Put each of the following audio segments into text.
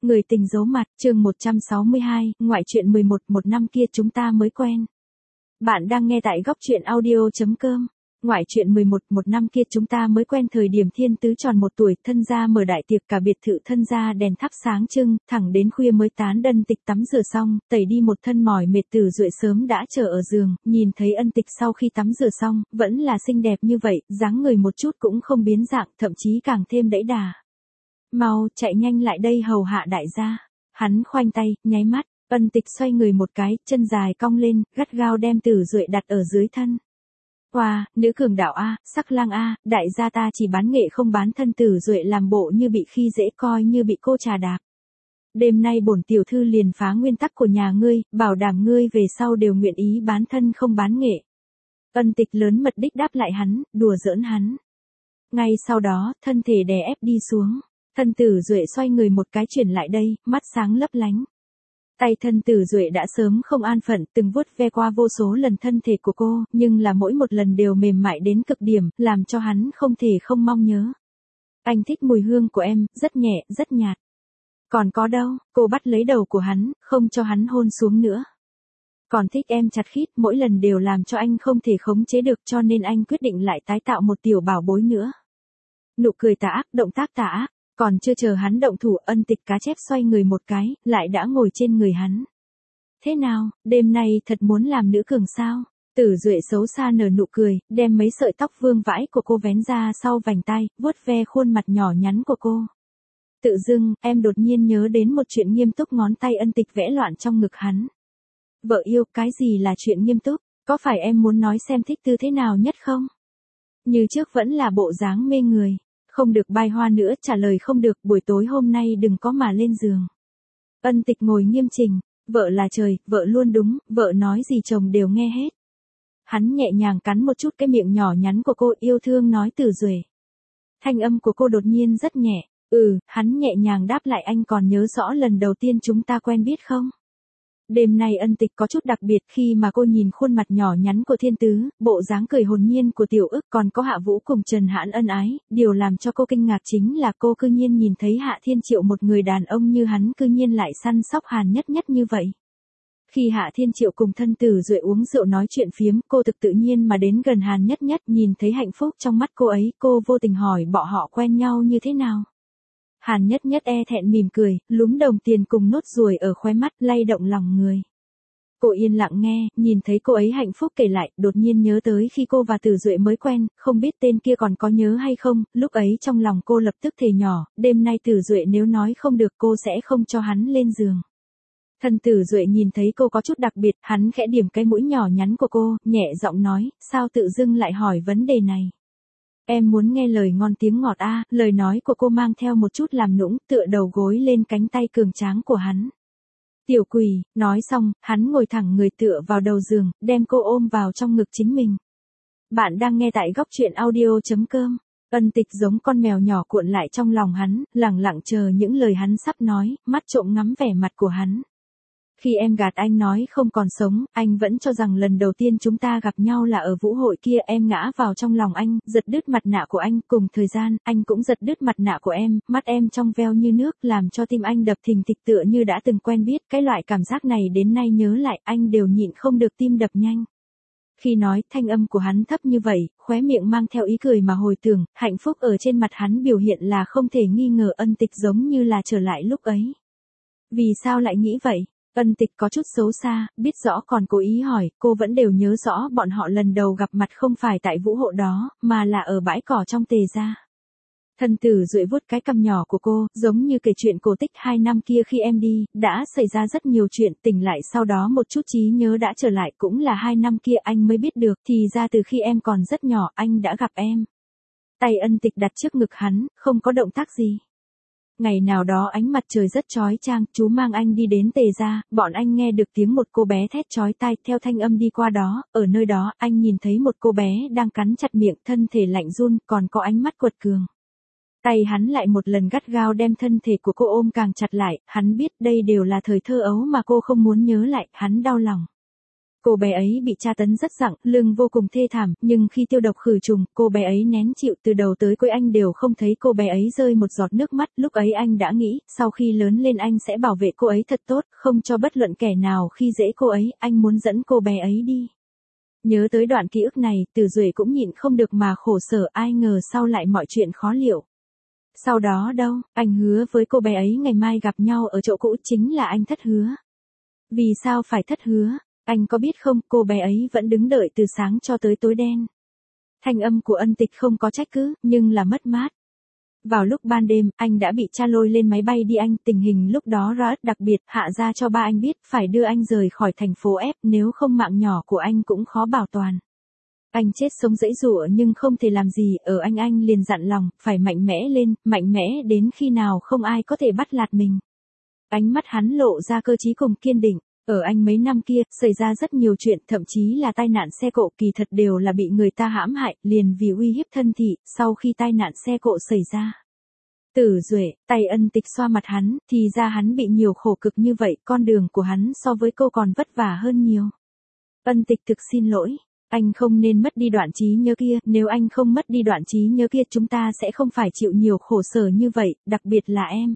Người tình giấu mặt, chương 162, ngoại truyện 11, một năm kia chúng ta mới quen. Bạn đang nghe tại góc truyện audio.com. Ngoại truyện 11, một năm kia chúng ta mới quen. Thời điểm Thiên Tứ tròn 1 tuổi, thân gia mở đại tiệc, cả biệt thự thân gia đèn thắp sáng trưng, thẳng đến khuya mới tán. Ân Tịch tắm rửa xong, tẩy đi một thân mỏi mệt, Tử Duệ sớm đã chờ ở giường, nhìn thấy Ân Tịch sau khi tắm rửa xong, vẫn là xinh đẹp như vậy, dáng người một chút cũng không biến dạng, thậm chí càng thêm đẫy đà. Mau, chạy nhanh lại đây hầu hạ đại gia. Hắn khoanh tay, nháy mắt, Ân Tịch xoay người một cái, chân dài cong lên, gắt gao đem Tử Duệ đặt ở dưới thân. Wow, nữ cường đạo a, sắc lang a, đại gia ta chỉ bán nghệ không bán thân. Tử Duệ làm bộ như bị khi dễ, coi như bị cô trà đạp. Đêm nay bổn tiểu thư liền phá nguyên tắc của nhà ngươi, bảo đảm ngươi về sau đều nguyện ý bán thân không bán nghệ. Ân Tịch lớn mật đích đáp lại hắn, đùa giỡn hắn. Ngay sau đó, thân thể đè ép đi xuống. Thân Tử Duệ xoay người một cái chuyển lại đây, mắt sáng lấp lánh. Tay thân Tử Duệ đã sớm không an phận, từng vuốt ve qua vô số lần thân thể của cô, nhưng là mỗi một lần đều mềm mại đến cực điểm, làm cho hắn không thể không mong nhớ. Anh thích mùi hương của em, rất nhẹ, rất nhạt. Còn có đâu, cô bắt lấy đầu của hắn, không cho hắn hôn xuống nữa. Còn thích em chặt khít, mỗi lần đều làm cho anh không thể khống chế được, cho nên anh quyết định lại tái tạo một tiểu bảo bối nữa. Nụ cười tà ác, động tác tà ác. Còn chưa chờ hắn động thủ, Ân Tịch cá chép xoay người một cái, lại đã ngồi trên người hắn. Thế nào, đêm nay thật muốn làm nữ cường sao? Tử Duệ xấu xa nở nụ cười, đem mấy sợi tóc vương vãi của cô vén ra sau vành tai, vuốt ve khuôn mặt nhỏ nhắn của cô. Tự dưng, em đột nhiên nhớ đến một chuyện nghiêm túc. Ngón tay Ân Tịch vẽ loạn trong ngực hắn. Vợ yêu, cái gì là chuyện nghiêm túc? Có phải em muốn nói xem thích tư thế nào nhất không? Như trước vẫn là bộ dáng mê người. Không được bai hoa nữa, trả lời không được, buổi tối hôm nay đừng có mà lên giường. Ân Tịch ngồi nghiêm chỉnh, vợ là trời, vợ luôn đúng, vợ nói gì chồng đều nghe hết. Hắn nhẹ nhàng cắn một chút cái miệng nhỏ nhắn của cô, yêu thương nói. Tử Duệ. Thanh âm của cô đột nhiên rất nhẹ. Hắn nhẹ nhàng đáp lại. Anh còn nhớ rõ lần đầu tiên chúng ta quen biết không? Đêm nay Ân Tịch có chút đặc biệt khi mà cô nhìn khuôn mặt nhỏ nhắn của Thiên Tứ, bộ dáng cười hồn nhiên của Tiểu Ức, còn có Hạ Vũ cùng Trần Hãn ân ái, điều làm cho cô kinh ngạc chính là cô cư nhiên nhìn thấy Hạ Thiên Triệu, một người đàn ông như hắn cư nhiên lại săn sóc Hàn Nhất Nhất như vậy. Khi Hạ Thiên Triệu cùng thân Tử Duệ uống rượu nói chuyện phiếm, cô thực tự nhiên mà đến gần Hàn Nhất Nhất, nhìn thấy hạnh phúc trong mắt cô ấy, cô vô tình hỏi bọn họ quen nhau như thế nào. Hàn Nhất Nhất e thẹn mỉm cười, lúm đồng tiền cùng nốt ruồi ở khóe mắt, lay động lòng người. Cô yên lặng nghe, nhìn thấy cô ấy hạnh phúc kể lại, đột nhiên nhớ tới khi cô và Tử Duệ mới quen, không biết tên kia còn có nhớ hay không, lúc ấy trong lòng cô lập tức thề nhỏ, đêm nay Tử Duệ nếu nói không được cô sẽ không cho hắn lên giường. Thân Tử Duệ nhìn thấy cô có chút đặc biệt, hắn khẽ điểm cái mũi nhỏ nhắn của cô, nhẹ giọng nói, sao tự dưng lại hỏi vấn đề này. Em muốn nghe lời ngon tiếng ngọt a. Lời nói của cô mang theo một chút làm nũng, tựa đầu gối lên cánh tay cường tráng của hắn. Tiểu quỷ, nói xong, hắn ngồi thẳng người tựa vào đầu giường, đem cô ôm vào trong ngực chính mình. Bạn đang nghe tại góc truyện audio.com. Ân Tịch giống con mèo nhỏ cuộn lại trong lòng hắn, lẳng lặng chờ những lời hắn sắp nói, mắt trộm ngắm vẻ mặt của hắn. Khi em gạt anh nói không còn sống, anh vẫn cho rằng lần đầu tiên chúng ta gặp nhau là ở vũ hội kia. Em ngã vào trong lòng anh, giật đứt mặt nạ của anh, cùng thời gian, anh cũng giật đứt mặt nạ của em, mắt em trong veo như nước, làm cho tim anh đập thình thịch tựa như đã từng quen biết. Cái loại cảm giác này đến nay nhớ lại, anh đều nhịn không được tim đập nhanh. Khi nói, thanh âm của hắn thấp như vậy, khóe miệng mang theo ý cười mà hồi tưởng, hạnh phúc ở trên mặt hắn biểu hiện là không thể nghi ngờ. Ân Tịch giống như là trở lại lúc ấy. Vì sao lại nghĩ vậy? Ân Tịch có chút xấu xa, biết rõ còn cố ý hỏi, cô vẫn đều nhớ rõ bọn họ lần đầu gặp mặt không phải tại vũ hộ đó, mà là ở bãi cỏ trong Tề gia. Thân Tử Duệ vuốt cái cằm nhỏ của cô, giống như kể chuyện cổ tích. 2 năm kia khi em đi, đã xảy ra rất nhiều chuyện, tỉnh lại sau đó một chút trí nhớ đã trở lại, cũng là 2 năm kia anh mới biết được, thì ra từ khi em còn rất nhỏ, anh đã gặp em. Tay Ân Tịch đặt trước ngực hắn, không có động tác gì. Ngày nào đó ánh mặt trời rất chói chang, chú mang anh đi đến Tề gia, bọn anh nghe được tiếng một cô bé thét chói tai, theo thanh âm đi qua đó, ở nơi đó, anh nhìn thấy một cô bé đang cắn chặt miệng, thân thể lạnh run, còn có ánh mắt quật cường. Tay hắn lại một lần gắt gao đem thân thể của cô ôm càng chặt lại, hắn biết đây đều là thời thơ ấu mà cô không muốn nhớ lại, hắn đau lòng. Cô bé ấy bị tra tấn rất nặng, lưng vô cùng thê thảm, nhưng khi tiêu độc khử trùng, cô bé ấy nén chịu từ đầu tới cuối anh đều không thấy cô bé ấy rơi một giọt nước mắt. Lúc ấy anh đã nghĩ, sau khi lớn lên anh sẽ bảo vệ cô ấy thật tốt, không cho bất luận kẻ nào khi dễ cô ấy, anh muốn dẫn cô bé ấy đi. Nhớ tới đoạn ký ức này, Tử Duệ cũng nhịn không được mà khổ sở, ai ngờ sau lại mọi chuyện khó liệu. Sau đó đâu, anh hứa với cô bé ấy ngày mai gặp nhau ở chỗ cũ, chính là anh thất hứa. Vì sao phải thất hứa? Anh có biết không, cô bé ấy vẫn đứng đợi từ sáng cho tới tối đen. Thanh âm của Ân Tịch không có trách cứ, nhưng là mất mát. Vào lúc ban đêm, anh đã bị cha lôi lên máy bay đi Anh, tình hình lúc đó rất đặc biệt, hạ ra cho ba anh biết, phải đưa anh rời khỏi thành phố F, nếu không mạng nhỏ của anh cũng khó bảo toàn. Anh chết sống giãy giụa nhưng không thể làm gì, ở anh liền dặn lòng, phải mạnh mẽ lên, mạnh mẽ đến khi nào không ai có thể bắt lạt mình. Ánh mắt hắn lộ ra cơ trí cùng kiên định. Ở anh mấy năm kia, xảy ra rất nhiều chuyện, thậm chí là tai nạn xe cộ, kỳ thật đều là bị người ta hãm hại, liền vì uy hiếp thân thị, sau khi tai nạn xe cộ xảy ra. Tử Duệ, tay Ân Tịch xoa mặt hắn, thì ra hắn bị nhiều khổ cực như vậy, con đường của hắn so với cô còn vất vả hơn nhiều. Ân Tịch thực xin lỗi, anh không nên mất đi đoạn trí nhớ kia, nếu anh không mất đi đoạn trí nhớ kia chúng ta sẽ không phải chịu nhiều khổ sở như vậy, đặc biệt là em.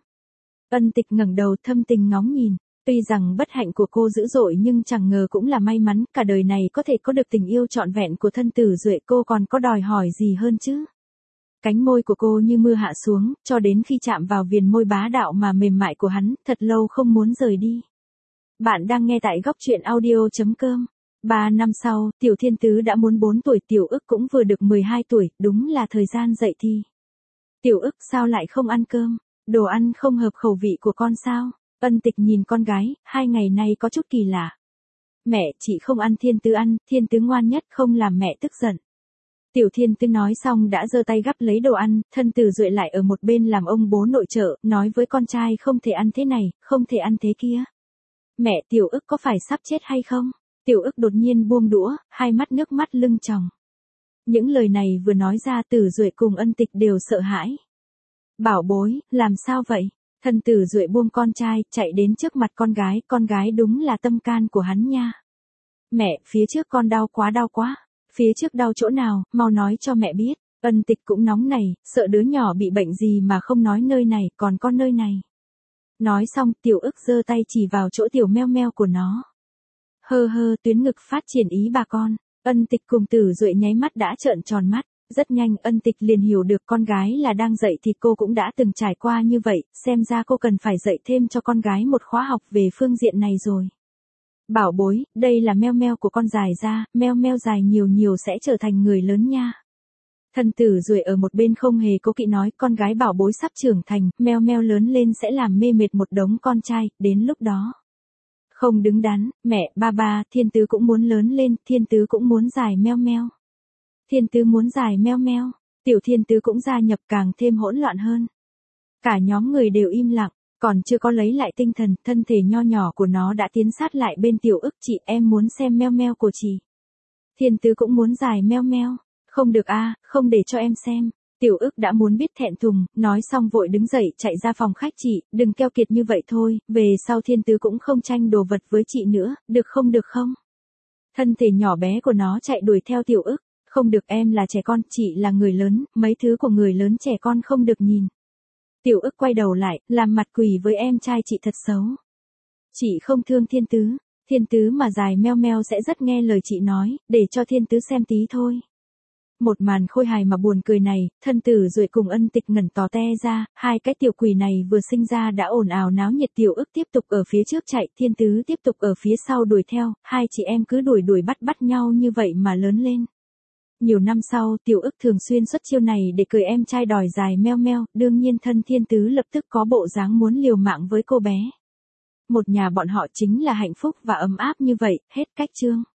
Ân Tịch ngẩng đầu thâm tình ngóng nhìn. Tuy rằng bất hạnh của cô dữ dội nhưng chẳng ngờ cũng là may mắn, cả đời này có thể có được tình yêu trọn vẹn của thân Tử Duệ, cô còn có đòi hỏi gì hơn chứ? Cánh môi của cô như mưa hạ xuống, cho đến khi chạm vào viền môi bá đạo mà mềm mại của hắn, thật lâu không muốn rời đi. Bạn đang nghe tại góc truyện audio.com. 3 năm sau, Tiểu Thiên Tứ đã muốn 4 tuổi, Tiểu Ức cũng vừa được 12 tuổi, đúng là thời gian dậy thì. Tiểu Ức sao lại không ăn cơm? Đồ ăn không hợp khẩu vị của con sao? Ân Tịch nhìn con gái, 2 ngày nay có chút kỳ lạ. Mẹ, chị không ăn, Thiên Tứ ăn, Thiên Tứ ngoan nhất, không làm mẹ tức giận. Tiểu Thiên Tứ nói xong đã giơ tay gắp lấy đồ ăn, thân Tử Duệ lại ở một bên làm ông bố nội trợ, nói với con trai không thể ăn thế này, không thể ăn thế kia. Mẹ, Tiểu Ức có phải sắp chết hay không? Tiểu Ức đột nhiên buông đũa, hai mắt nước mắt lưng tròng. Những lời này vừa nói ra, Tử Duệ cùng Ân Tịch đều sợ hãi. Bảo bối, làm sao vậy? Thân Tử Duệ buông con trai, chạy đến trước mặt con gái đúng là tâm can của hắn nha. Mẹ, phía trước con đau quá. Phía trước đau chỗ nào, mau nói cho mẹ biết. Ân Tịch cũng nóng này, sợ đứa nhỏ bị bệnh gì mà không nói nơi này, còn con nơi này. Nói xong, Tiểu Ức giơ tay chỉ vào chỗ tiểu meo meo của nó. Tuyến ngực phát triển ý bà con. Ân Tịch cùng Tử Duệ nháy mắt đã trợn tròn mắt. Rất nhanh Ân Tịch liền hiểu được con gái là đang dạy thì cô cũng đã từng trải qua như vậy, xem ra cô cần phải dạy thêm cho con gái một khóa học về phương diện này rồi. Bảo bối, đây là meo meo của con dài ra, meo meo dài nhiều sẽ trở thành người lớn nha. Thân Tử Duệ ở một bên không hề cố kỵ nói, con gái bảo bối sắp trưởng thành, meo meo lớn lên sẽ làm mê mệt một đống con trai, đến lúc đó. Không đứng đắn, mẹ, ba, Thiên Tứ cũng muốn lớn lên, Thiên Tứ cũng muốn dài meo meo. Thiên Tứ muốn dài meo meo, Tiểu Thiên Tứ cũng gia nhập càng thêm hỗn loạn hơn. Cả nhóm người đều im lặng, còn chưa có lấy lại tinh thần, thân thể nho nhỏ của nó đã tiến sát lại bên Tiểu Ức, chị em muốn xem meo meo của chị. Thiên Tứ cũng muốn dài meo meo, không được a, không để cho em xem. Tiểu Ức đã muốn biết thẹn thùng, nói xong vội đứng dậy chạy ra phòng khách, chị, đừng keo kiệt như vậy thôi, về sau Thiên Tứ cũng không tranh đồ vật với chị nữa, được không? Thân thể nhỏ bé của nó chạy đuổi theo Tiểu Ức. Không được, em là trẻ con, chị là người lớn, mấy thứ của người lớn trẻ con không được nhìn. Tiểu Ức quay đầu lại, làm mặt quỷ với em trai chị thật xấu. Chị không thương Thiên Tứ mà dài meo meo sẽ rất nghe lời chị nói, để cho Thiên Tứ xem tí thôi. Một màn khôi hài mà buồn cười này, thân Tử Duệ cùng Ân Tịch ngẩn tò te ra, hai cái tiểu quỷ này vừa sinh ra đã ồn ào náo nhiệt. Tiểu Ức tiếp tục ở phía trước chạy, Thiên Tứ tiếp tục ở phía sau đuổi theo, hai chị em cứ đuổi bắt nhau như vậy mà lớn lên. Nhiều năm sau, Tiểu Ức thường xuyên xuất chiêu này để cười em trai đòi dài meo meo, đương nhiên thân Thiên Tứ lập tức có bộ dáng muốn liều mạng với cô bé. Một nhà bọn họ chính là hạnh phúc và ấm áp như vậy, hết cách chương.